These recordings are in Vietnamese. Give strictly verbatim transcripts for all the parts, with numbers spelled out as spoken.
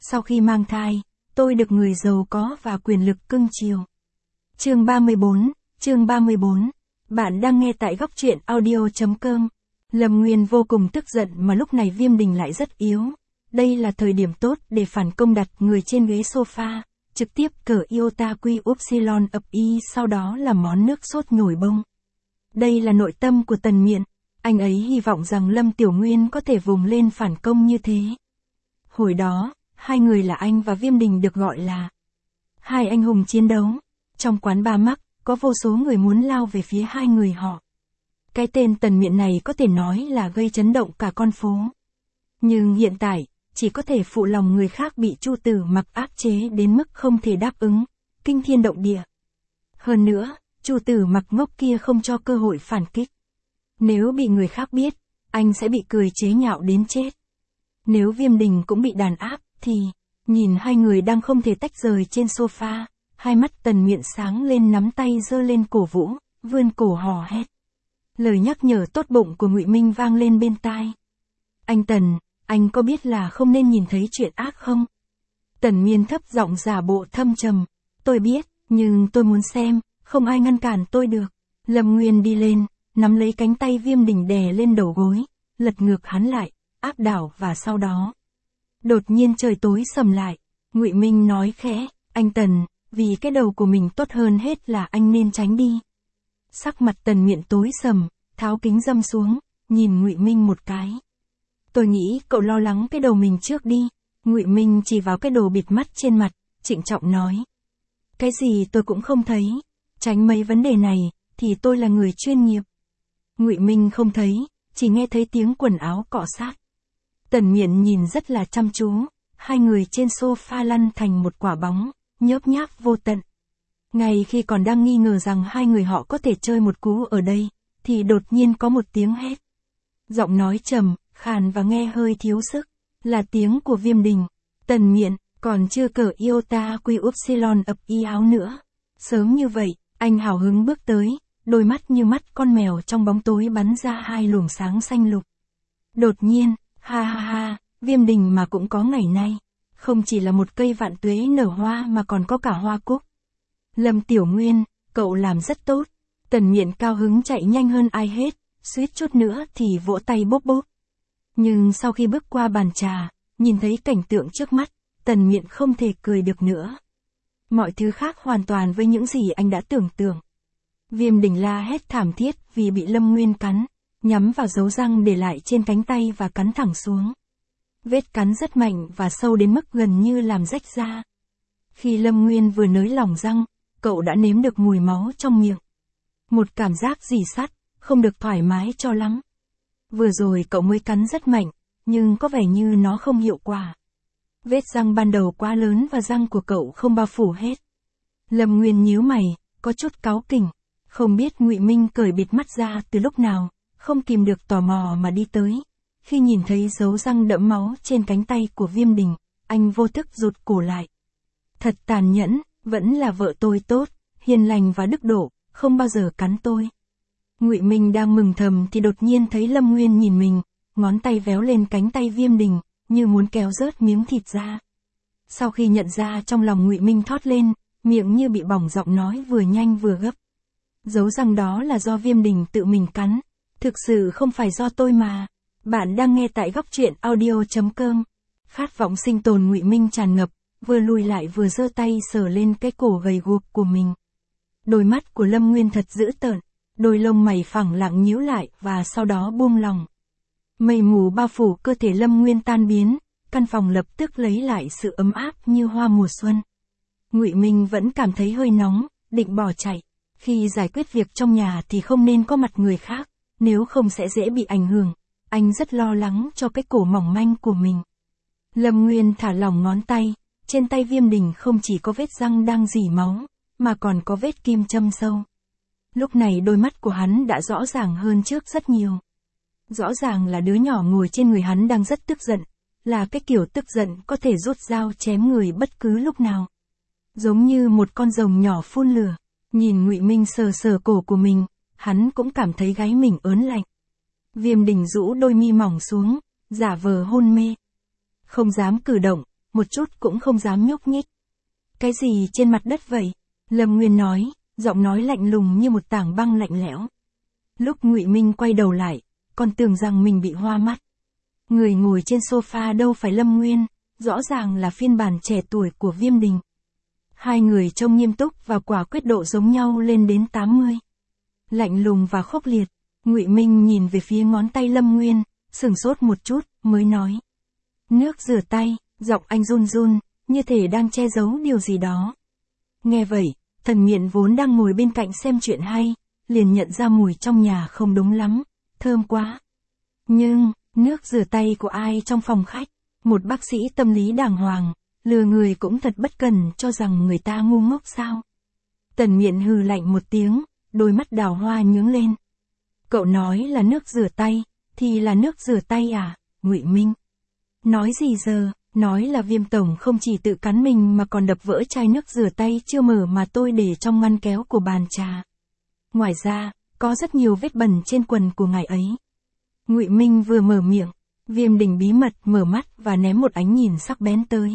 Sau khi mang thai, tôi được người giàu có và quyền lực cưng chiều. Chương ba mươi bốn, chương ba mươi bốn. Bạn đang nghe tại góc truyện audio chấm com. Lâm Nguyên vô cùng tức giận mà lúc này Viêm Đình lại rất yếu. Đây là thời điểm tốt để phản công đặt người trên ghế sofa, trực tiếp cờ iota quy upsilon ập y sau đó là món nước sốt nhồi bông. Đây là nội tâm của Tần Miện, anh ấy hy vọng rằng Lâm Tiểu Nguyên có thể vùng lên phản công như thế. Hồi đó, hai người là anh và Viêm Đình được gọi là hai anh hùng chiến đấu. Trong quán bar Mắc, có vô số người muốn lao về phía hai người họ. Cái tên Tần Miện này có thể nói là gây chấn động cả con phố. Nhưng hiện tại, chỉ có thể phụ lòng người khác bị Chu Tử Mặc áp chế đến mức không thể đáp ứng, kinh thiên động địa. Hơn nữa, Chu Tử Mặc ngốc kia không cho cơ hội phản kích. Nếu bị người khác biết, anh sẽ bị cười chế nhạo đến chết. Nếu Viêm Đình cũng bị đàn áp, thì, nhìn hai người đang không thể tách rời trên sofa, hai mắt Tần Miện sáng lên nắm tay giơ lên cổ vũ, vươn cổ hò hét. Lời nhắc nhở tốt bụng của Ngụy Minh vang lên bên tai. Anh Tần, anh có biết là không nên nhìn thấy chuyện ác không? Tần Miên thấp giọng giả bộ thâm trầm. Tôi biết, nhưng tôi muốn xem, không ai ngăn cản tôi được. Lâm Nguyên đi lên, nắm lấy cánh tay Viêm Đình đè lên đầu gối, lật ngược hắn lại, áp đảo và sau đó. Đột nhiên trời tối sầm lại, Ngụy Minh nói khẽ, anh Tần, vì cái đầu của mình tốt hơn hết là anh nên tránh đi. Sắc mặt Tần Miện tối sầm, tháo kính râm xuống, nhìn Ngụy Minh một cái. Tôi nghĩ cậu lo lắng cái đầu mình trước đi. Ngụy Minh chỉ vào cái đồ bịt mắt trên mặt, trịnh trọng nói. Cái gì tôi cũng không thấy, tránh mấy vấn đề này, thì tôi là người chuyên nghiệp. Ngụy Minh không thấy, chỉ nghe thấy tiếng quần áo cọ sát. Tần Miện nhìn rất là chăm chú, hai người trên sofa lăn thành một quả bóng, nhớp nháp vô tận. Ngay khi còn đang nghi ngờ rằng hai người họ có thể chơi một cú ở đây, thì đột nhiên có một tiếng hét. Giọng nói trầm, khàn và nghe hơi thiếu sức, là tiếng của Viêm Đình. Tần Miện, còn chưa cởi iota quy upsilon ập y áo nữa. Sớm như vậy, anh hào hứng bước tới, đôi mắt như mắt con mèo trong bóng tối bắn ra hai luồng sáng xanh lục. Đột nhiên, ha ha ha, Viêm Đình mà cũng có ngày nay. Không chỉ là một cây vạn tuế nở hoa mà còn có cả hoa cúc. Lâm Tiểu Nguyên, cậu làm rất tốt. Tần Miện cao hứng chạy nhanh hơn ai hết, suýt chút nữa thì vỗ tay bốp bốp. Nhưng sau khi bước qua bàn trà, nhìn thấy cảnh tượng trước mắt, Tần Miện không thể cười được nữa. Mọi thứ khác hoàn toàn với những gì anh đã tưởng tượng. Viêm Đình la hét thảm thiết vì bị Lâm Nguyên cắn, nhắm vào dấu răng để lại trên cánh tay và cắn thẳng xuống. Vết cắn rất mạnh và sâu đến mức gần như làm rách da. Khi Lâm Nguyên vừa nới lỏng răng, cậu đã nếm được mùi máu trong miệng. Một cảm giác rỉ sắt, không được thoải mái cho lắm. Vừa rồi cậu mới cắn rất mạnh, nhưng có vẻ như nó không hiệu quả. Vết răng ban đầu quá lớn và răng của cậu không bao phủ hết. Lâm Nguyên nhíu mày, có chút cáu kỉnh. Không biết Ngụy Minh cởi bịt mắt ra từ lúc nào, không kìm được tò mò mà đi tới. Khi nhìn thấy dấu răng đẫm máu trên cánh tay của Viêm Đình, anh vô thức rụt cổ lại. Thật tàn nhẫn, vẫn là vợ tôi tốt, hiền lành và đức độ, không bao giờ cắn tôi. Ngụy Minh đang mừng thầm thì đột nhiên thấy Lâm Nguyên nhìn mình, ngón tay véo lên cánh tay Viêm Đình, như muốn kéo rớt miếng thịt ra. Sau khi nhận ra trong lòng Ngụy Minh thót lên, miệng như bị bỏng, giọng nói vừa nhanh vừa gấp. Dấu răng đó là do Viêm Đình tự mình cắn, thực sự không phải do tôi mà. Bạn đang nghe tại góc truyện audio chấm com. Khát vọng sinh tồn Ngụy Minh tràn ngập, vừa lùi lại vừa giơ tay sờ lên cái cổ gầy guộc của mình. Đôi mắt của Lâm Nguyên thật dữ tợn, đôi lông mày phẳng lặng nhíu lại và sau đó buông lỏng. Mây mù bao phủ cơ thể Lâm Nguyên tan biến, căn phòng lập tức lấy lại sự ấm áp như hoa mùa xuân. Ngụy Minh vẫn cảm thấy hơi nóng, định bỏ chạy. Khi giải quyết việc trong nhà thì không nên có mặt người khác, nếu không sẽ dễ bị ảnh hưởng. Anh rất lo lắng cho cái cổ mỏng manh của mình. Lâm Nguyên thả lỏng ngón tay, trên tay Viêm Đình không chỉ có vết răng đang rỉ máu, mà còn có vết kim châm sâu. Lúc này đôi mắt của hắn đã rõ ràng hơn trước rất nhiều. Rõ ràng là đứa nhỏ ngồi trên người hắn đang rất tức giận, là cái kiểu tức giận có thể rút dao chém người bất cứ lúc nào. Giống như một con rồng nhỏ phun lửa, nhìn Ngụy Minh sờ sờ cổ của mình, hắn cũng cảm thấy gáy mình ớn lạnh. Viêm Đình rũ đôi mi mỏng xuống, giả vờ hôn mê. Không dám cử động, một chút cũng không dám nhúc nhích. Cái gì trên mặt đất vậy? Lâm Nguyên nói, giọng nói lạnh lùng như một tảng băng lạnh lẽo. Lúc Ngụy Minh quay đầu lại, còn tưởng rằng mình bị hoa mắt. Người ngồi trên sofa đâu phải Lâm Nguyên, rõ ràng là phiên bản trẻ tuổi của Viêm Đình. Hai người trông nghiêm túc và quả quyết độ giống nhau lên đến tám mươi. Lạnh lùng và khốc liệt, Ngụy Minh nhìn về phía ngón tay Lâm Nguyên, sửng sốt một chút, mới nói. Nước rửa tay, giọng anh run run, như thể đang che giấu điều gì đó. Nghe vậy, Tần Miện vốn đang ngồi bên cạnh xem chuyện hay, liền nhận ra mùi trong nhà không đúng lắm, thơm quá. Nhưng, nước rửa tay của ai trong phòng khách? Một bác sĩ tâm lý đàng hoàng, lừa người cũng thật bất cần cho rằng người ta ngu ngốc sao. Tần Miện hừ lạnh một tiếng, đôi mắt đào hoa nhướng lên. Cậu nói là nước rửa tay, thì là nước rửa tay à, Ngụy Minh? Nói gì giờ, nói là Viêm tổng không chỉ tự cắn mình mà còn đập vỡ chai nước rửa tay chưa mở mà tôi để trong ngăn kéo của bàn trà. Ngoài ra, có rất nhiều vết bẩn trên quần của ngài ấy. Ngụy Minh vừa mở miệng, Viêm Đình bí mật mở mắt và ném một ánh nhìn sắc bén tới.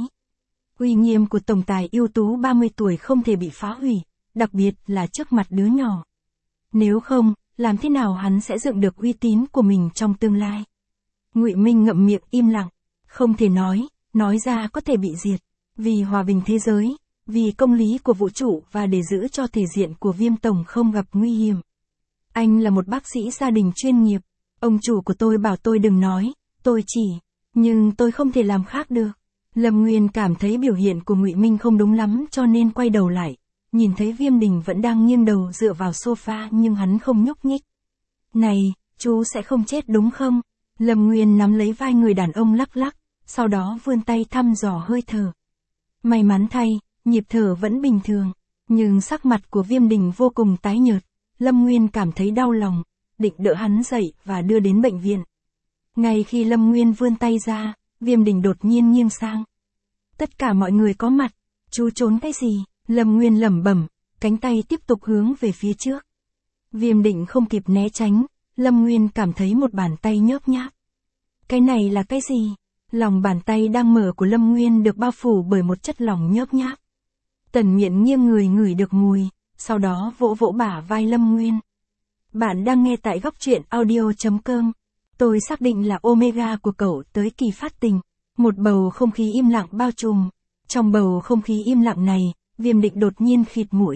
Uy nghiêm của tổng tài ưu tú ba mươi tuổi không thể bị phá hủy, đặc biệt là trước mặt đứa nhỏ. Nếu không, làm thế nào hắn sẽ dựng được uy tín của mình trong tương lai? Ngụy Minh ngậm miệng im lặng, không thể nói, nói ra có thể bị diệt. Vì hòa bình thế giới, vì công lý của vũ trụ và để giữ cho thể diện của Viêm tổng không gặp nguy hiểm. Anh là một bác sĩ gia đình chuyên nghiệp, ông chủ của tôi bảo tôi đừng nói, tôi chỉ, nhưng tôi không thể làm khác được. Lâm Nguyên cảm thấy biểu hiện của Ngụy Minh không đúng lắm cho nên quay đầu lại, nhìn thấy Viêm Đình vẫn đang nghiêng đầu dựa vào sofa nhưng hắn không nhúc nhích. Này, chú sẽ không chết đúng không? Lâm Nguyên nắm lấy vai người đàn ông lắc lắc, sau đó vươn tay thăm dò hơi thở. May mắn thay, nhịp thở vẫn bình thường, nhưng sắc mặt của Viêm Đình vô cùng tái nhợt. Lâm Nguyên cảm thấy đau lòng, định đỡ hắn dậy và đưa đến bệnh viện. Ngay khi Lâm Nguyên vươn tay ra, Viêm Đình đột nhiên nghiêng sang. Tất cả mọi người có mặt, chú trốn cái gì? Lâm Nguyên lẩm bẩm, cánh tay tiếp tục hướng về phía trước. Viêm Đình không kịp né tránh, Lâm Nguyên cảm thấy một bàn tay nhớp nháp. Cái này là cái gì? Lòng bàn tay đang mở của Lâm Nguyên được bao phủ bởi một chất lỏng nhớp nháp. Tần Miện nghiêng người ngửi được mùi, sau đó vỗ vỗ bả vai Lâm Nguyên. Bạn đang nghe tại góc truyện audio chấm com. Tôi xác định là Omega của cậu tới kỳ phát tình. Một bầu không khí im lặng bao trùm. Trong bầu không khí im lặng này, Viêm Định đột nhiên khịt mũi.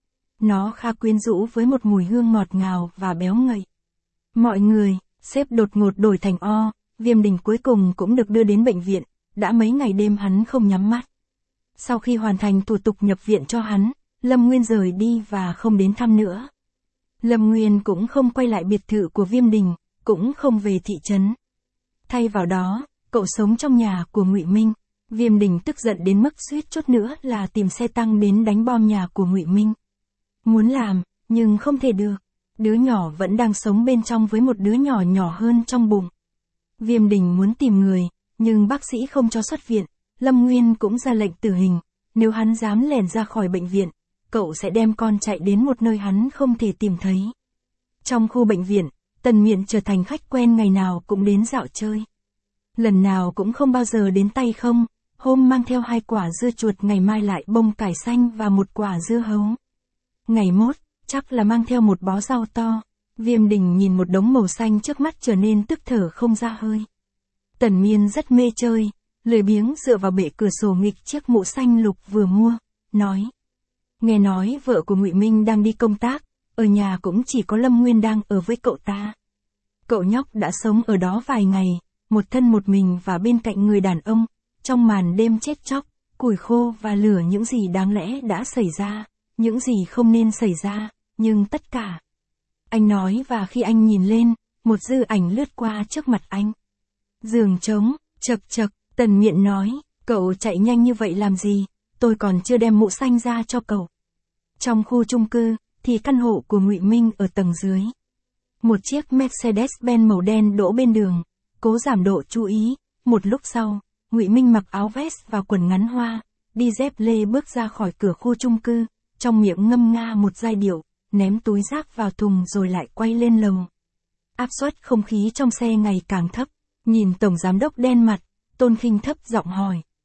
Nó khá quyến rũ với một mùi hương ngọt ngào và béo ngậy. Mọi người, sếp đột ngột đổi thành O, Viêm Đình cuối cùng cũng được đưa đến bệnh viện, đã mấy ngày đêm hắn không nhắm mắt. Sau khi hoàn thành thủ tục nhập viện cho hắn, Lâm Nguyên rời đi và không đến thăm nữa. Lâm Nguyên cũng không quay lại biệt thự của Viêm Đình, cũng không về thị trấn. Thay vào đó, cậu sống trong nhà của Ngụy Minh. Viêm Đình tức giận đến mức suýt chút nữa là tìm xe tăng đến đánh bom nhà của Ngụy Minh. Muốn làm, nhưng không thể được. Đứa nhỏ vẫn đang sống bên trong với một đứa nhỏ nhỏ hơn trong bụng. Viêm Đình muốn tìm người, nhưng bác sĩ không cho xuất viện. Lâm Nguyên cũng ra lệnh tử hình. Nếu hắn dám lẻn ra khỏi bệnh viện, cậu sẽ đem con chạy đến một nơi hắn không thể tìm thấy. Trong khu bệnh viện, Tần Miện trở thành khách quen ngày nào cũng đến dạo chơi. Lần nào cũng không bao giờ đến tay không, hôm mang theo hai quả dưa chuột, ngày mai lại bông cải xanh và một quả dưa hấu. Ngày mốt, chắc là mang theo một bó rau to. Viêm Đình nhìn một đống màu xanh trước mắt trở nên tức thở không ra hơi. Tần Miên rất mê chơi, lười biếng dựa vào bệ cửa sổ nghịch chiếc mũ xanh lục vừa mua, nói. Nghe nói vợ của Ngụy Minh đang đi công tác, ở nhà cũng chỉ có Lâm Nguyên đang ở với cậu ta. Cậu nhóc đã sống ở đó vài ngày, một thân một mình và bên cạnh người đàn ông, trong màn đêm chết chóc, củi khô và lửa, những gì đáng lẽ đã xảy ra, những gì không nên xảy ra, nhưng tất cả. Anh nói, và khi anh nhìn lên, một dư ảnh lướt qua trước mặt anh. Giường trống, chật chật, Tần Miện nói, cậu chạy nhanh như vậy làm gì, tôi còn chưa đem mũ xanh ra cho cậu. Trong khu chung cư, thì căn hộ của Ngụy Minh ở tầng dưới. Một chiếc Mercedes-Benz màu đen đỗ bên đường, cố giảm độ chú ý. Một lúc sau, Ngụy Minh mặc áo vest và quần ngắn hoa, đi dép lê bước ra khỏi cửa khu chung cư, trong miệng ngâm nga một giai điệu, ném túi rác vào thùng rồi lại quay lên lầu. Áp suất không khí trong xe ngày càng thấp, nhìn tổng giám đốc đen mặt, Tôn Khinh thấp giọng hỏi.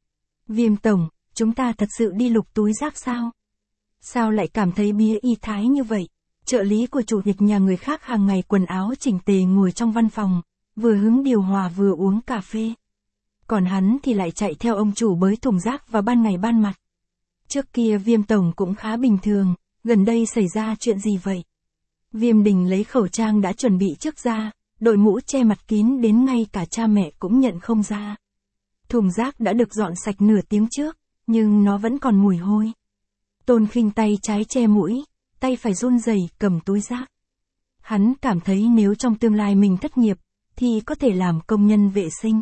Viêm tổng, chúng ta thật sự đi lục túi rác sao? Sao lại cảm thấy bía y thái như vậy? Trợ lý của chủ tịch nhà người khác hàng ngày quần áo chỉnh tề ngồi trong văn phòng, vừa hứng điều hòa vừa uống cà phê. Còn hắn thì lại chạy theo ông chủ bới thùng rác vào ban ngày ban mặt. Trước kia Viêm tổng cũng khá bình thường, gần đây xảy ra chuyện gì vậy? Viêm Đình lấy khẩu trang đã chuẩn bị trước ra, đội mũ che mặt kín đến ngay cả cha mẹ cũng nhận không ra. Thùng rác đã được dọn sạch nửa tiếng trước, nhưng nó vẫn còn mùi hôi. Tôn Khinh tay trái che mũi, tay phải run rẩy cầm túi rác. Hắn cảm thấy nếu trong tương lai mình thất nghiệp, thì có thể làm công nhân vệ sinh.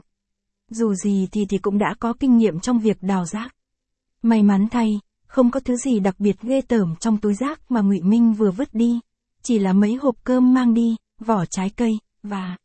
Dù gì thì thì cũng đã có kinh nghiệm trong việc đào rác. May mắn thay, không có thứ gì đặc biệt ghê tởm trong túi rác mà Ngụy Minh vừa vứt đi, chỉ là mấy hộp cơm mang đi, vỏ trái cây và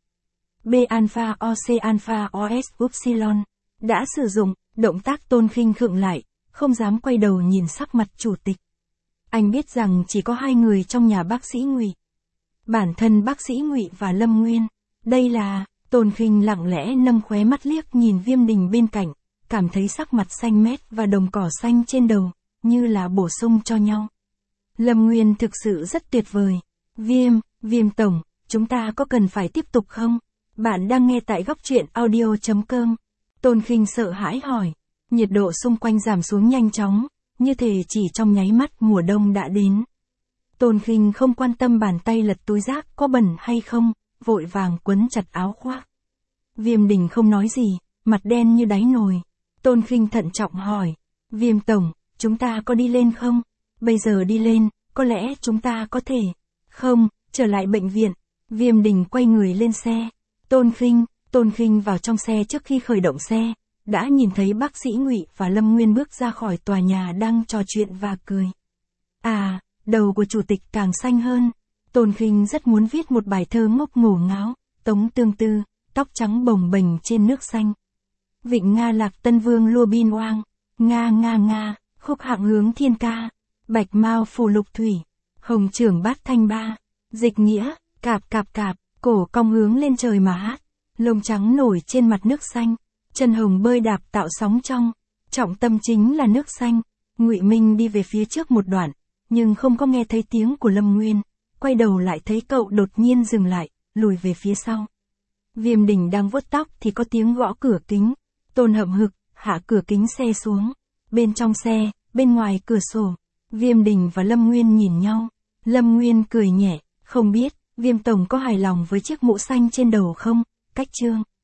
B-alpha O C-alpha O S upsilon. Đã sử dụng, động tác Tôn Khinh khựng lại, không dám quay đầu nhìn sắc mặt chủ tịch. Anh biết rằng chỉ có hai người trong nhà bác sĩ Ngụy. Bản thân bác sĩ Ngụy và Lâm Nguyên. Đây là, Tôn Khinh lặng lẽ nâng khóe mắt liếc nhìn Viêm Đình bên cạnh, cảm thấy sắc mặt xanh mét và đồng cỏ xanh trên đầu, như là bổ sung cho nhau. Lâm Nguyên thực sự rất tuyệt vời. Viêm, Viêm tổng, chúng ta có cần phải tiếp tục không? Bạn đang nghe tại góc truyện audio chấm com. Tôn Khinh sợ hãi hỏi. Nhiệt độ xung quanh giảm xuống nhanh chóng, như thể chỉ trong nháy mắt mùa đông đã đến. Tôn Khinh không quan tâm bàn tay lật túi rác có bẩn hay không, vội vàng quấn chặt áo khoác. Viêm Đình không nói gì, mặt đen như đáy nồi. Tôn Khinh thận trọng hỏi. Viêm tổng, chúng ta có đi lên không? Bây giờ đi lên, có lẽ chúng ta có thể. Không, trở lại bệnh viện. Viêm Đình quay người lên xe. Tôn Khinh, Tôn Khinh vào trong xe trước khi khởi động xe, đã nhìn thấy bác sĩ Ngụy và Lâm Nguyên bước ra khỏi tòa nhà đang trò chuyện và cười. À, đầu của chủ tịch càng xanh hơn. Tôn Khinh rất muốn viết một bài thơ ngốc ngổ ngáo, Tống Tương Tư, tóc trắng bồng bềnh trên nước xanh. Vịnh Nga Lạc Tân Vương Lua Bin Oang, Nga Nga Nga, khúc hạng hướng thiên ca, Bạch Mao Phù Lục Thủy, Hồng Trưởng Bát Thanh Ba, Dịch Nghĩa, cạp cạp cạp, cổ cong hướng lên trời mà hát, lông trắng nổi trên mặt nước xanh, chân hồng bơi đạp tạo sóng trong, trọng tâm chính là nước xanh. Ngụy Minh đi về phía trước một đoạn, nhưng không có nghe thấy tiếng của Lâm Nguyên, quay đầu lại thấy cậu đột nhiên dừng lại, lùi về phía sau. Viêm Đình đang vuốt tóc thì có tiếng gõ cửa kính. Tôn hậm hực, hạ cửa kính xe xuống. Bên trong xe, bên ngoài cửa sổ, Viêm Đình và Lâm Nguyên nhìn nhau. Lâm Nguyên cười nhẹ, không biết, Viêm tổng có hài lòng với chiếc mũ xanh trên đầu không? Cách chương.